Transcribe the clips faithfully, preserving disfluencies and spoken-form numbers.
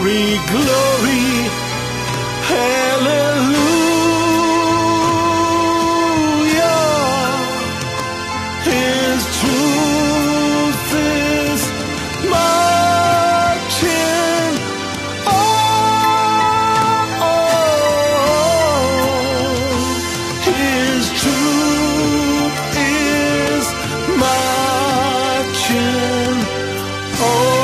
glory, glory, hallelujah. His truth is marching on. His truth is marching on.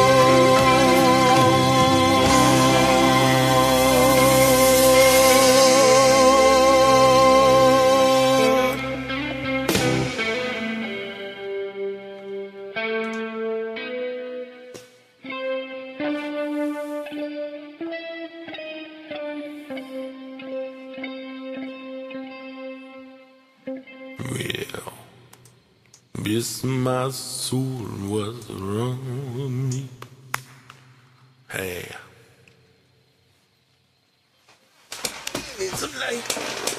Well, yes, my soul was wrong with me. Hey, need some light.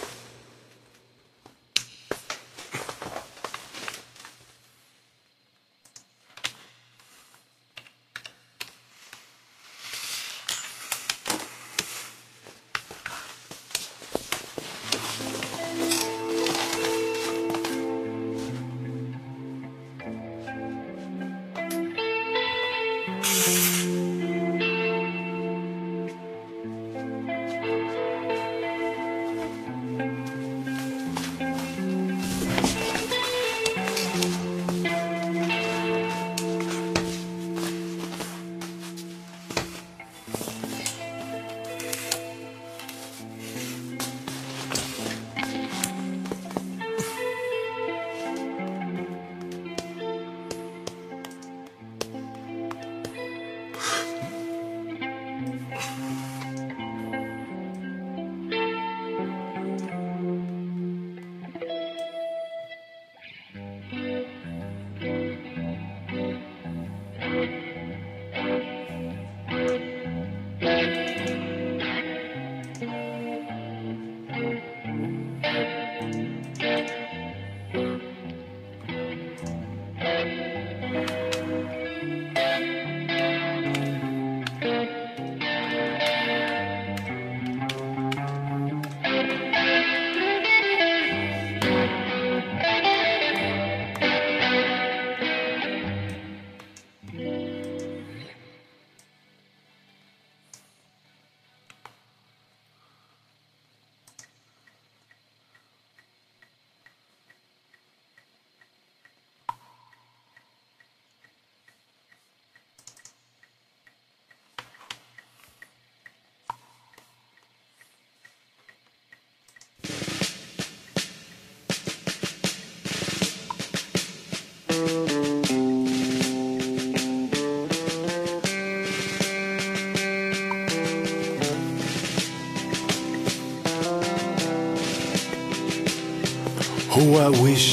Oh, I wish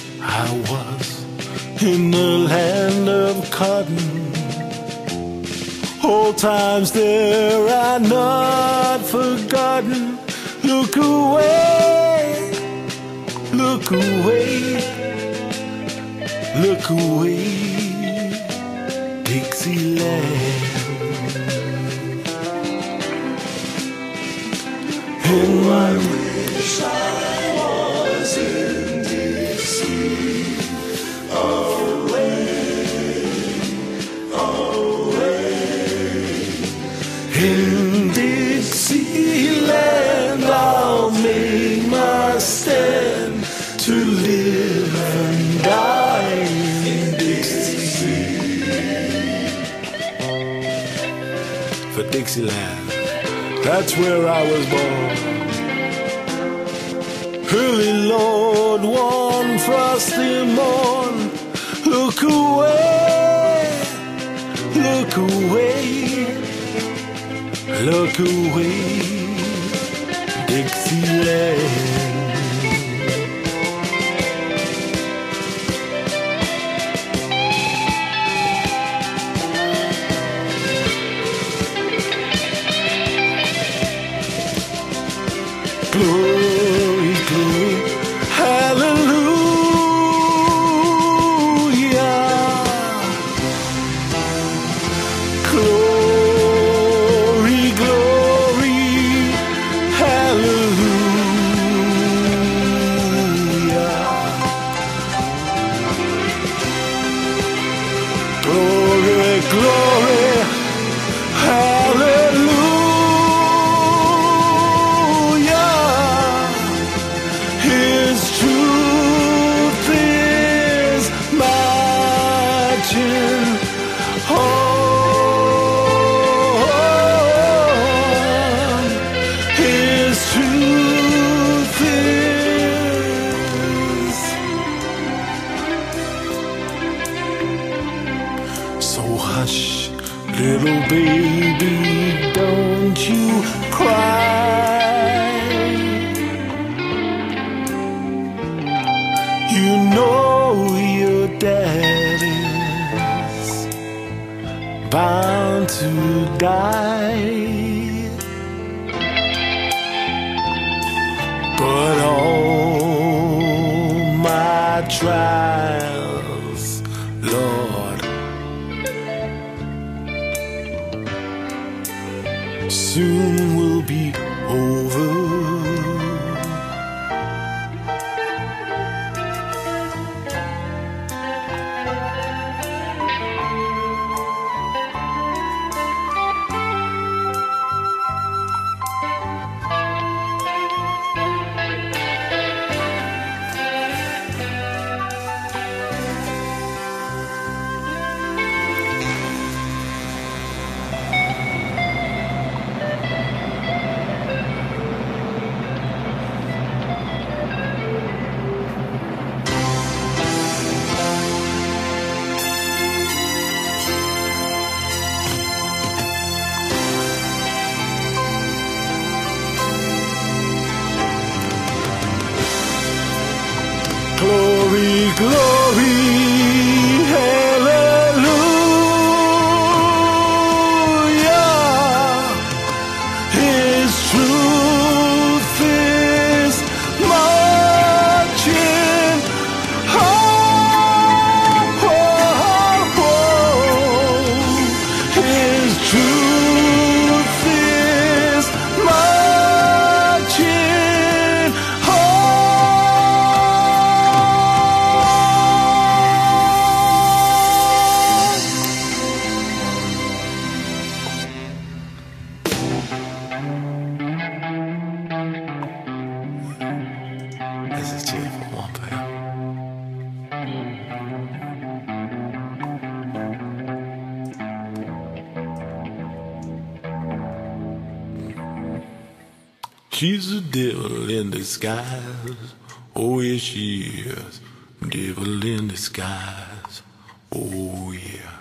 I was in the land of cotton. Old times there are not forgotten. Look away, look away, look away, Dixieland. Oh, I wish I was in Dixie, away, away. In Dixieland I'll make my stand to live and die in Dixie. For Dixieland, that's where I was born. Early Lord, one frosty morn. Look away, look away, look away, Dixieland. Glory, glory, hallelujah. Glory. Little baby, don't you cry. You know your daddy's bound to die, but all my trials, Lord, soon will be over. Glory, glory, hallelujah. His truth is marching home. His truth is marching This is cheap for one player. She's a devil in disguise. Oh yes she is. Devil in disguise. Oh yeah.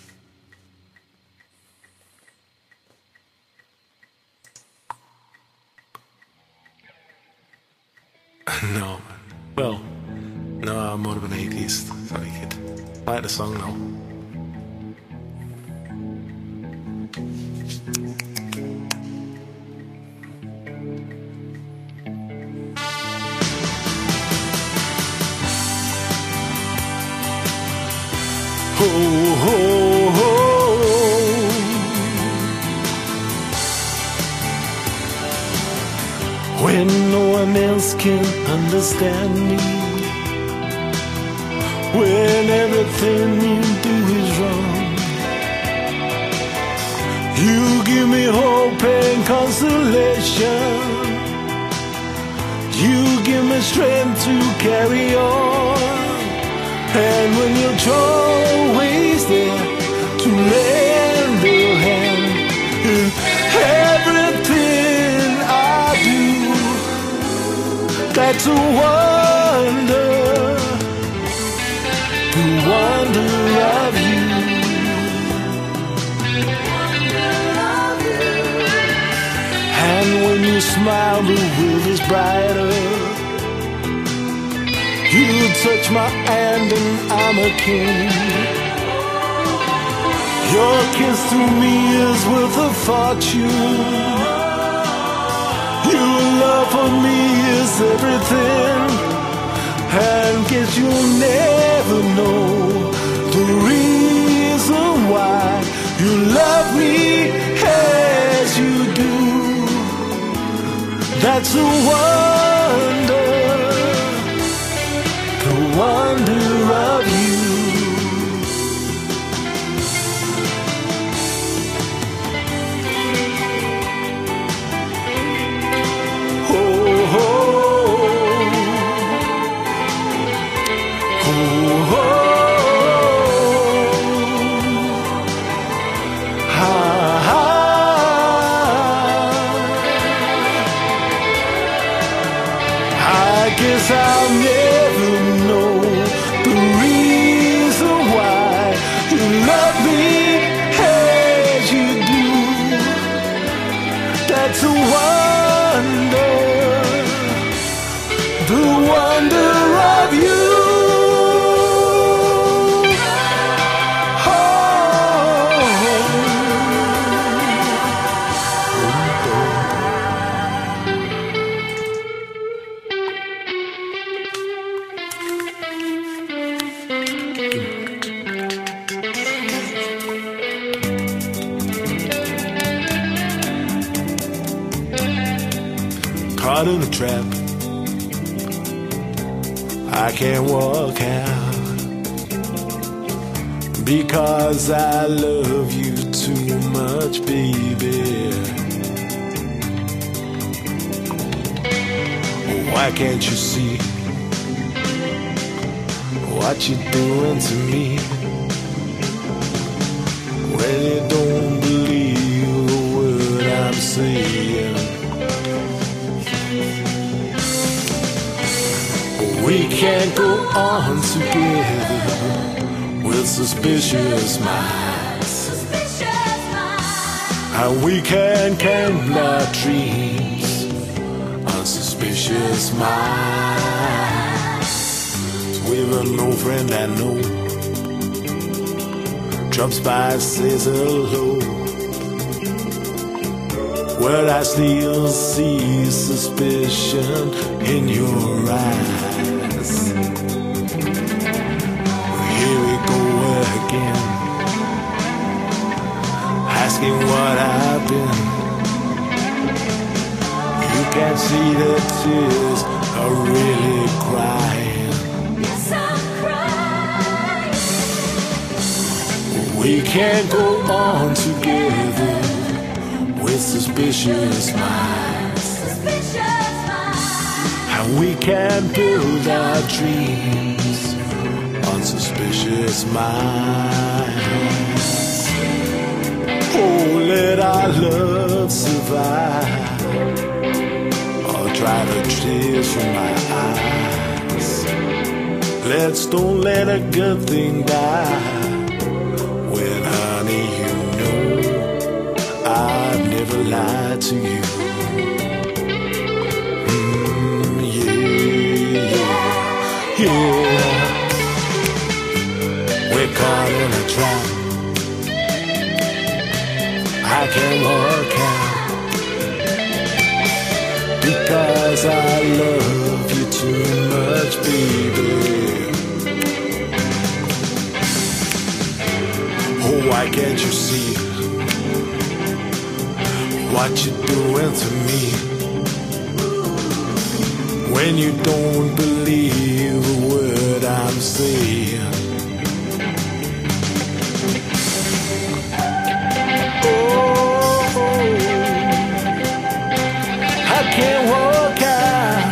No, well, no, I'm more of an atheist, so I could like the song now. Ho, ho, ho. When no one else can understand me, when everything you do is wrong, you give me hope and consolation. You give me strength to carry on. And when you're always there to lend a hand in everything I do, that's a wonder, the wonder of you. And when you smile, the world is brighter. You touch my hand and I'm a king. Your kiss to me is worth a fortune. Your love for me is everything. And guess you'll never know the reason why you love me as you do. That's a wonder, the wonder of you. Oh, oh, oh, oh, ha, ha. I guess I'll never know the reason why you love me as caught in a trap I can't walk out, because I love you too much, baby. Why can't you see what you're doing to me? When you don't believe the word I'm saying. We can't go on together with suspicious minds, and we can't count our dreams on suspicious minds. With an old friend I know drops by, says hello, well, I still see suspicion in your eyes. Here we go again, asking what I've been. You can see the tears are really crying. Yes, I'm crying. We can't go on together with suspicious minds, Suspicious minds. and we can't build our dreams on suspicious minds. Oh, let our love survive, or dry the tears from my eyes. Let's don't let a good thing die. When, honey, you know I've never lied to you. Mm, yeah, yeah, yeah. We're caught in a trap I can't walk out, because I love you too much, baby. Oh, why can't you see what you're doing to me? When you don't believe a word I'm saying. Oh, I can't walk out,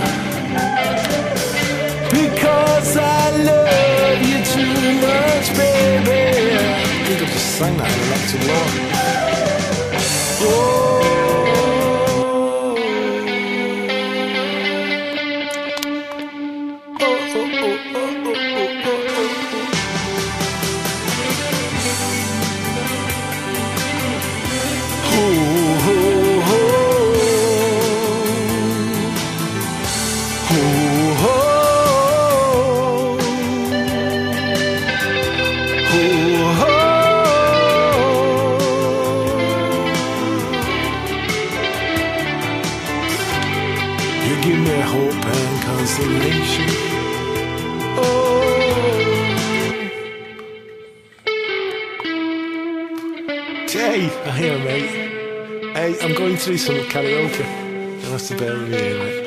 because I love you too much, baby. I think I just sang that not too long. Oh. You give me hope and consolation. Oh, hey, I hear mate. Hey, I'm going through some karaoke. You'll have to bear with me here, mate.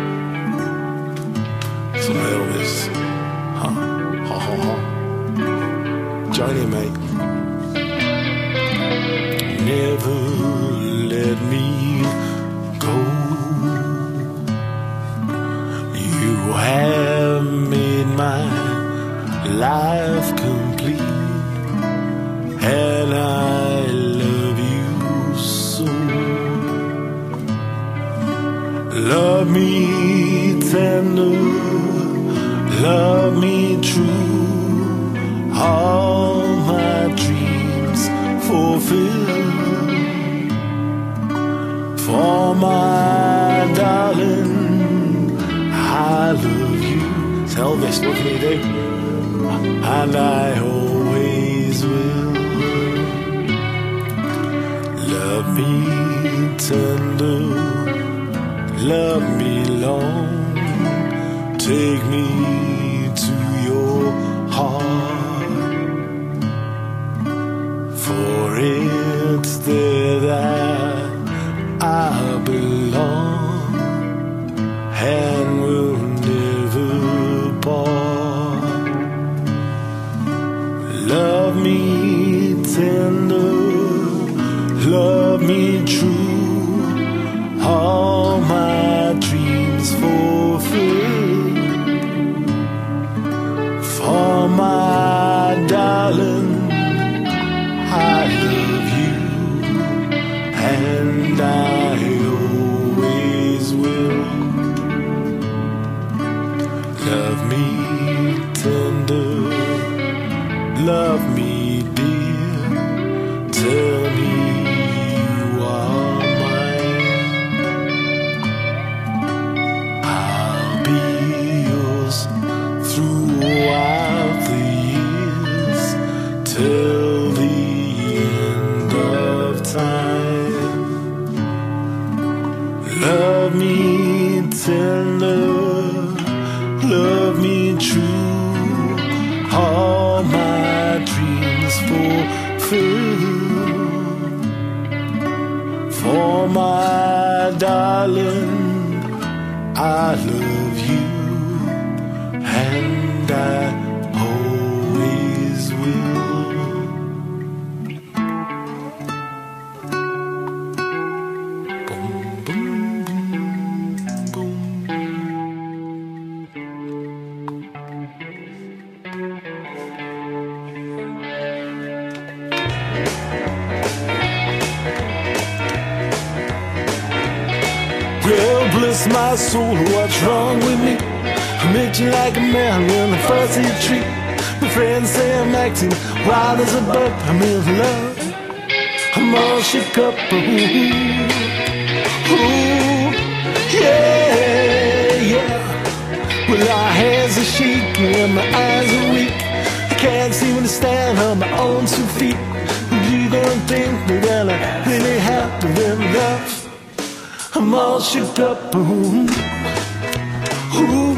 Some Elvis. Ha, ha, ha, ha. Join in, mate. Never let me go. You have made my life complete, and I love you so. Love me tender, love me true, all my dreams fulfill. For my darling, I love you. It's Elvis, what can you do? And I always will. Love me tender, love me long, take me to your heart, for it's there that I belong. me true, all my dreams fulfilled. For my darling, I love you, and I always will. Love me tender, love me dear, tell me you are mine. I'll be yours throughout the years, till the end of time. Love me tender, love me true, all my dreams fulfill. For my darling, I love you, and I always will. Boom, boom, boom, well, bless my soul, what's wrong with me? I'm itching like a man in a fuzzy tree. My friends say I'm acting wild as a buck. I'm in love, I'm all shook up. Ooh, ooh, yeah, yeah. Well, our hands are shaking and my eyes are weak. I can't seem to stand on my own two feet. You don't think that I really have to live enough? I'm all shook up, ooh, ooh,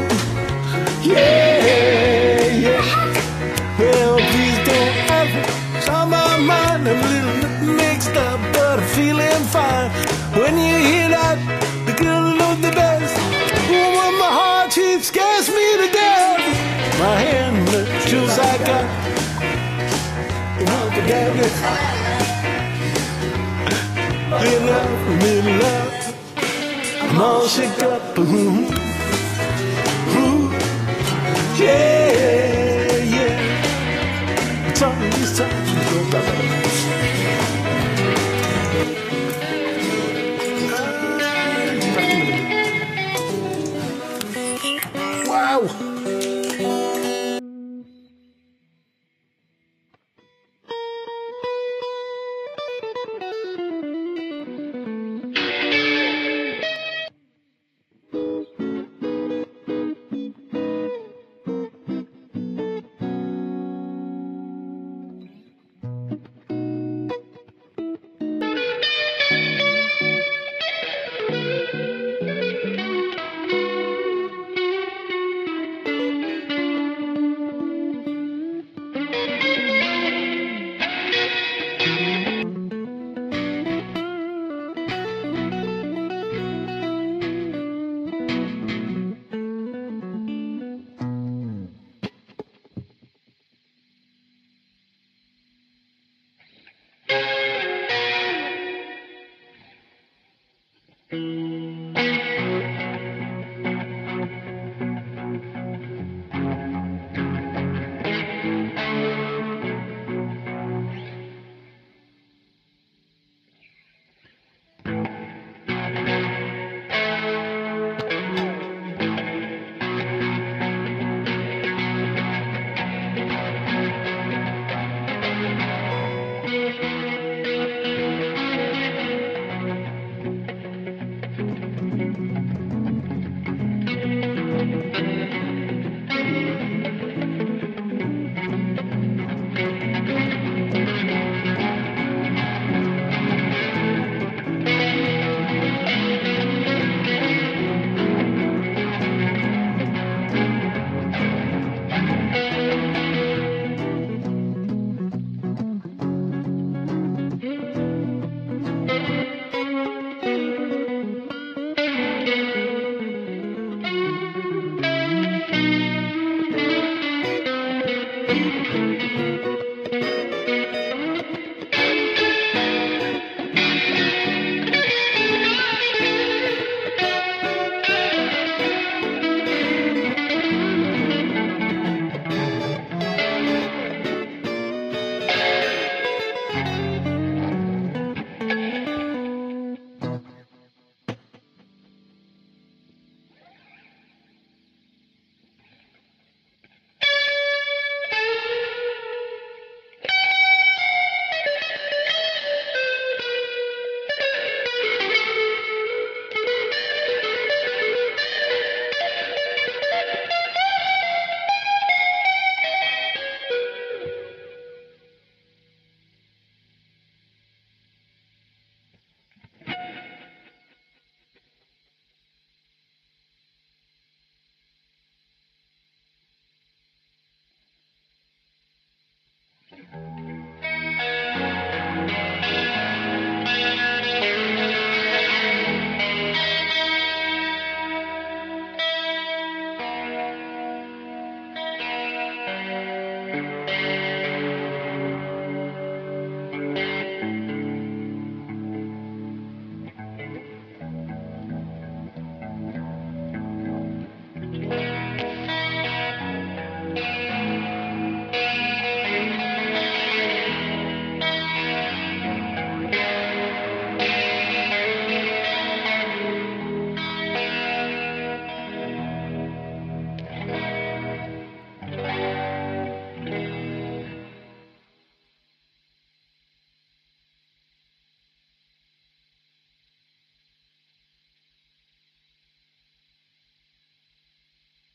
yeah, yeah. Well, please don't ever stop my mind. I'm a little mixed up, but I'm feeling fine. When you hear that, the girl knows the best. Oh, when my heart she scares me to death. My hand, the shoes I got, won't forget it. Little love, little love. I'm all shook up, ooh, ooh, yeah, yeah. Tell me this time you go back. Wow. Thank